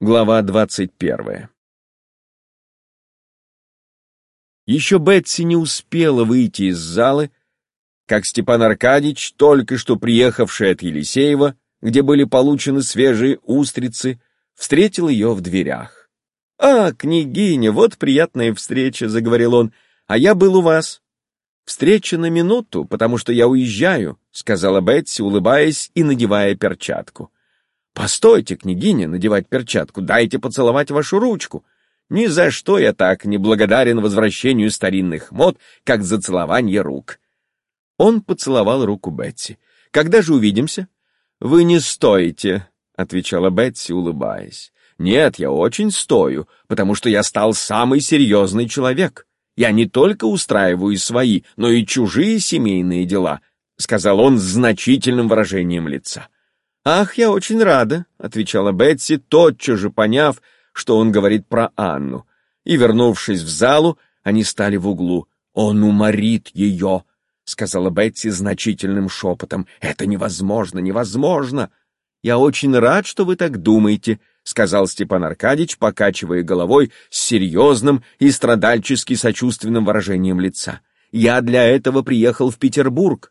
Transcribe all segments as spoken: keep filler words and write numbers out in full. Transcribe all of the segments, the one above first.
Глава двадцать первая. Еще Бетси не успела выйти из залы, как Степан Аркадьич, только что приехавший от Елисеева, где были получены свежие устрицы, встретил ее в дверях. «А, княгиня, вот приятная встреча», — заговорил он, — «а я был у вас». «Встреча на минуту, потому что я уезжаю», — сказала Бетси, улыбаясь и надевая перчатку. «Постойте, княгиня, надевать перчатку, дайте поцеловать вашу ручку. Ни за что я так не благодарен возвращению старинных мод, как за целование рук». Он поцеловал руку Бетси. «Когда же увидимся?» «Вы не стоите», — отвечала Бетси, улыбаясь. «Нет, я очень стою, потому что я стал самый серьезный человек. Я не только устраиваю свои, но и чужие семейные дела», — сказал он с значительным выражением лица. «Ах, я очень рада», — отвечала Бетси, тотчас же поняв, что он говорит про Анну. И, вернувшись в залу, они стали в углу. «Он уморит ее», — сказала Бетси значительным шепотом. «Это невозможно, невозможно». «Я очень рад, что вы так думаете», — сказал Степан Аркадьич, покачивая головой с серьезным и страдальчески сочувственным выражением лица. «Я для этого приехал в Петербург».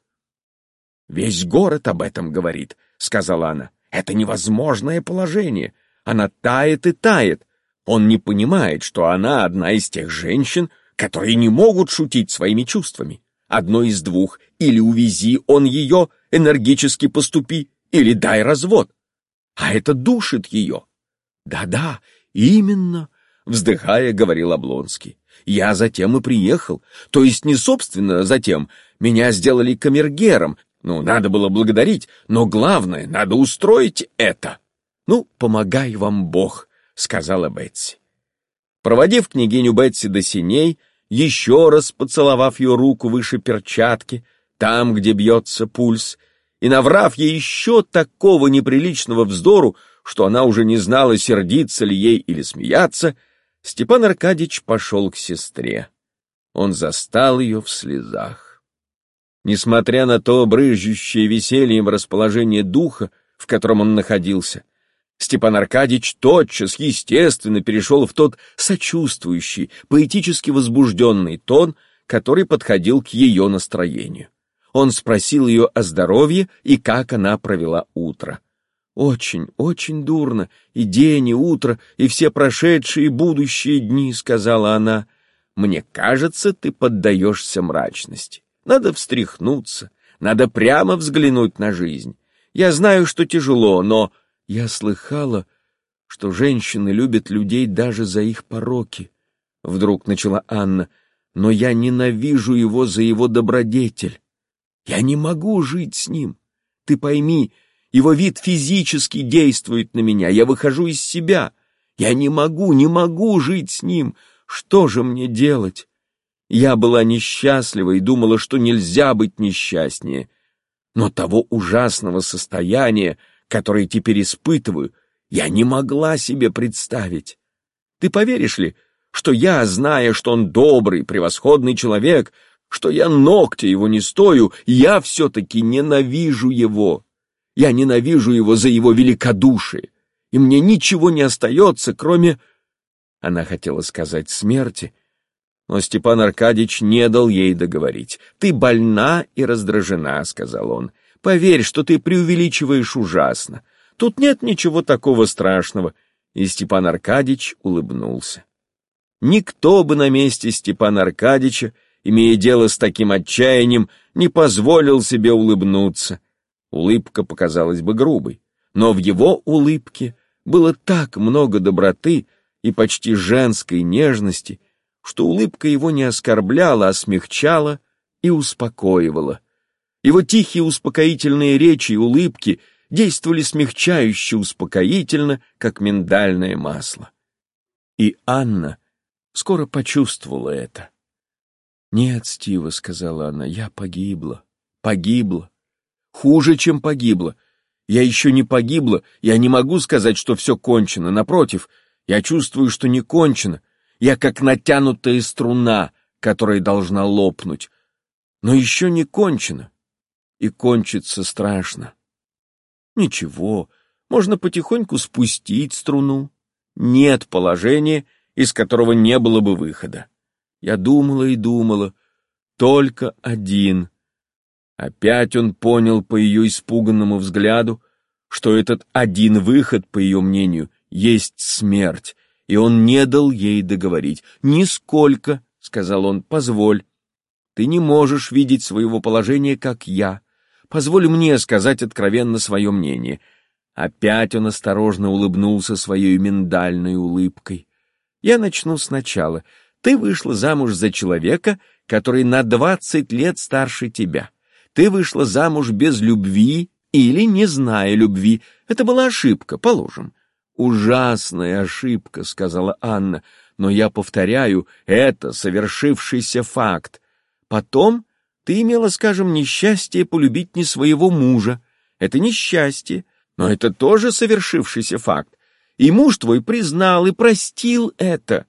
«Весь город об этом говорит», — сказала она. «Это невозможное положение. Она тает и тает. Он не понимает, что она одна из тех женщин, которые не могут шутить своими чувствами. Одно из двух: или увези он ее, энергически поступи, или дай развод. А это душит ее». «Да-да, именно», — вздыхая, говорил Облонский. «Я затем и приехал. То есть не собственно затем. Меня сделали камергером. Ну, надо было благодарить, но главное, надо устроить это». «Ну, помогай вам Бог», — сказала Бетси. Проводив княгиню Бетси до сеней, еще раз поцеловав ее руку выше перчатки, там, где бьется пульс, и наврав ей еще такого неприличного вздору, что она уже не знала, сердиться ли ей или смеяться, Степан Аркадьич пошел к сестре. Он застал ее в слезах. Несмотря на то брызжущее весельем расположение духа, в котором он находился, Степан Аркадьич тотчас, естественно, перешел в тот сочувствующий, поэтически возбужденный тон, который подходил к ее настроению. Он спросил ее о здоровье и как она провела утро. «Очень, очень дурно, и день, и утро, и все прошедшие и будущие дни», — сказала она. «Мне кажется, ты поддаешься мрачности. Надо встряхнуться, надо прямо взглянуть на жизнь. Я знаю, что тяжело, но я слыхала, что женщины любят людей даже за их пороки», — вдруг начала Анна. «Но я ненавижу его за его добродетель. Я не могу жить с ним. Ты пойми, его вид физически действует на меня, я выхожу из себя. Я не могу, не могу жить с ним. Что же мне делать? Я была несчастлива и думала, что нельзя быть несчастнее. Но того ужасного состояния, которое теперь испытываю, я не могла себе представить. Ты поверишь ли, что я, зная, что он добрый, превосходный человек, что я ногтя его не стою, я все-таки ненавижу его. Я ненавижу его за его великодушие, и мне ничего не остается, кроме...» Она хотела сказать смерти, но Степан Аркадьич не дал ей договорить. «Ты больна и раздражена», — сказал он. «Поверь, что ты преувеличиваешь ужасно. Тут нет ничего такого страшного». И Степан Аркадьич улыбнулся. Никто бы на месте Степана Аркадьича, имея дело с таким отчаянием, не позволил себе улыбнуться. Улыбка показалась бы грубой, но в его улыбке было так много доброты и почти женской нежности, что улыбка его не оскорбляла, а смягчала и успокоивала. Его тихие успокоительные речи и улыбки действовали смягчающе успокоительно, как миндальное масло. И Анна скоро почувствовала это. «Нет, Стива», — сказала она, — «я погибла, погибла. Хуже, чем погибла. Я еще не погибла, я не могу сказать, что все кончено. Напротив, я чувствую, что не кончено. Я как натянутая струна, которая должна лопнуть. Но еще не кончено. И кончится страшно. Ничего, можно потихоньку спустить струну. нет положения, из которого не было бы выхода. Я думала и думала, только один. Опять он понял по ее испуганному взгляду, что этот один выход, по ее мнению, есть смерть, и он не дал ей договорить. «Нисколько», — сказал он, — «позволь. Ты не можешь видеть своего положения, как я. Позволь мне сказать откровенно свое мнение». Опять он осторожно улыбнулся своей миндальной улыбкой. «Я начну сначала. Ты вышла замуж за человека, который на двадцать лет старше тебя. Ты вышла замуж без любви или не зная любви. Это была ошибка, положим». «Ужасная ошибка», — сказала Анна, — «но я повторяю, это совершившийся факт. Потом ты имела, скажем, несчастье полюбить не своего мужа. Это несчастье, но это тоже совершившийся факт. И муж твой признал и простил это».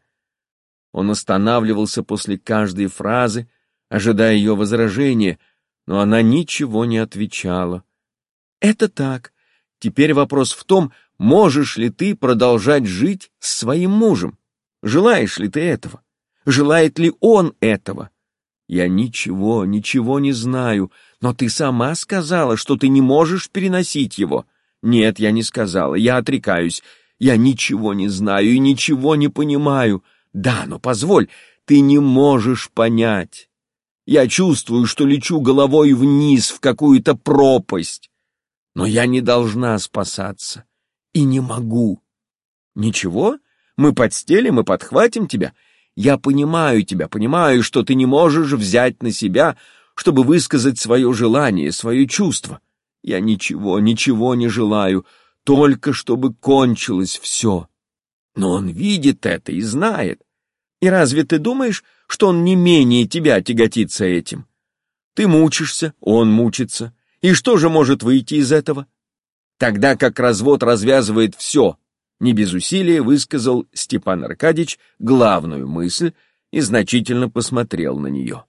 Он останавливался после каждой фразы, ожидая ее возражения, но она ничего не отвечала. «Это так. Теперь вопрос в том, можешь ли ты продолжать жить с своим мужем? Желаешь ли ты этого? Желает ли он этого? Я ничего, ничего не знаю, но ты сама сказала, что ты не можешь переносить его». «Нет, я не сказала, я отрекаюсь. Я ничего не знаю и ничего не понимаю». «Да, но позволь, ты не можешь понять. Я чувствую, что лечу головой вниз в какую-то пропасть, но я не должна спасаться и не могу». «Ничего, мы подстелим и подхватим тебя. Я понимаю тебя, понимаю, что ты не можешь взять на себя, чтобы высказать свое желание, свое чувство. Я ничего, ничего не желаю, только чтобы кончилось все. Но он видит это и знает. И разве ты думаешь, что он не менее тебя тяготится этим? Ты мучишься, он мучится. И что же может выйти из этого? Тогда как развод развязывает все, не без усилия высказал Степан Аркадьич главную мысль и значительно посмотрел на нее.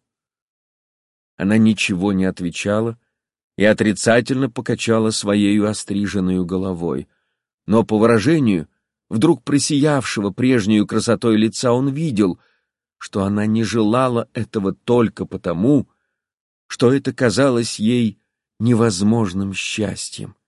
Она ничего не отвечала и отрицательно покачала своею остриженную головой. Но по выражению, вдруг просиявшего прежнюю красотой лица, он видел, что она не желала этого только потому, что это казалось ей невозможным счастьем.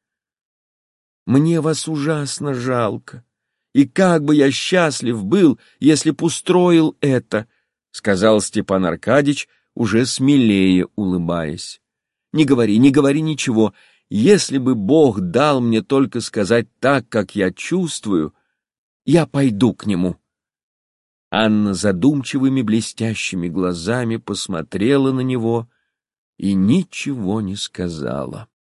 «Мне вас ужасно жалко, и как бы я счастлив был, если б устроил это», — сказал Степан Аркадьич, уже смелее улыбаясь. «Не говори, не говори ничего. Если бы Бог дал мне только сказать так, как я чувствую, я пойду к нему». Анна задумчивыми блестящими глазами посмотрела на него и ничего не сказала.